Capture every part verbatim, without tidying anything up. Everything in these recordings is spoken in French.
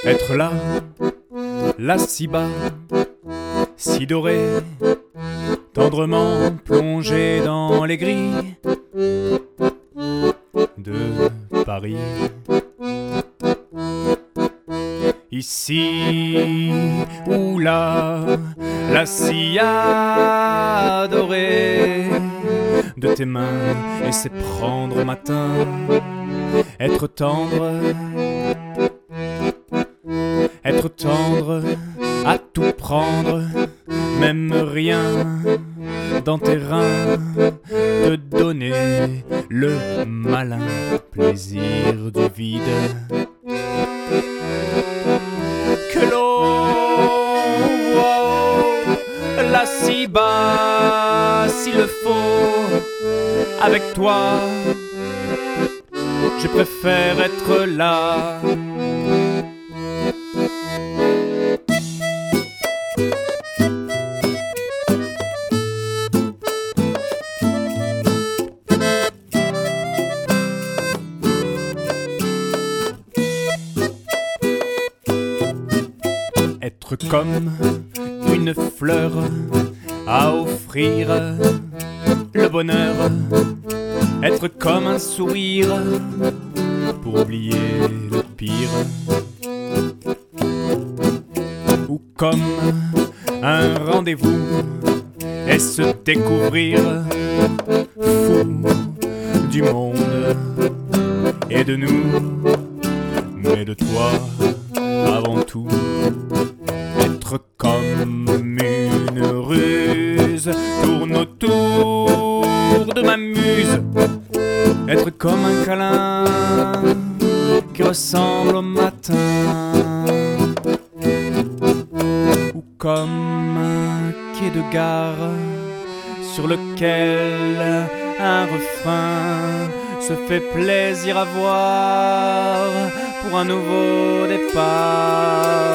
Être là, là si bas, si doré, tendrement plongé dans les grilles de Paris. Ici ou là, là si adoré de tes mains, et c'est prendre au matin, être tendre, être tendre, à tout prendre, même rien dans tes reins, te donner le malin plaisir du vide. Que l'on voit là si bas, s'il le faut, avec toi, je préfère être là. Être comme une fleur à offrir le bonheur, être comme un sourire pour oublier le pire, ou comme un rendez-vous et se découvrir fou du monde et de nous, mais de toi avant tout. Être comme une ruse tourne autour de ma muse, être comme un câlin qui ressemble au matin, ou comme un quai de gare sur lequel un refrain se fait plaisir à voir pour un nouveau départ.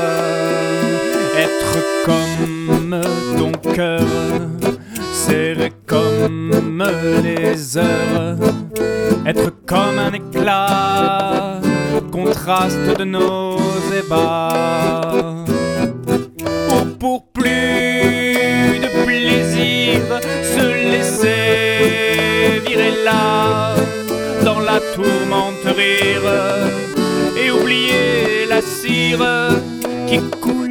Être comme ton cœur, serré comme les heures, être comme un éclat, contraste de nos ébats. Ou pour plus de plaisir, se laisser virer là, dans la tourmente rire, et oublier la cire qui coule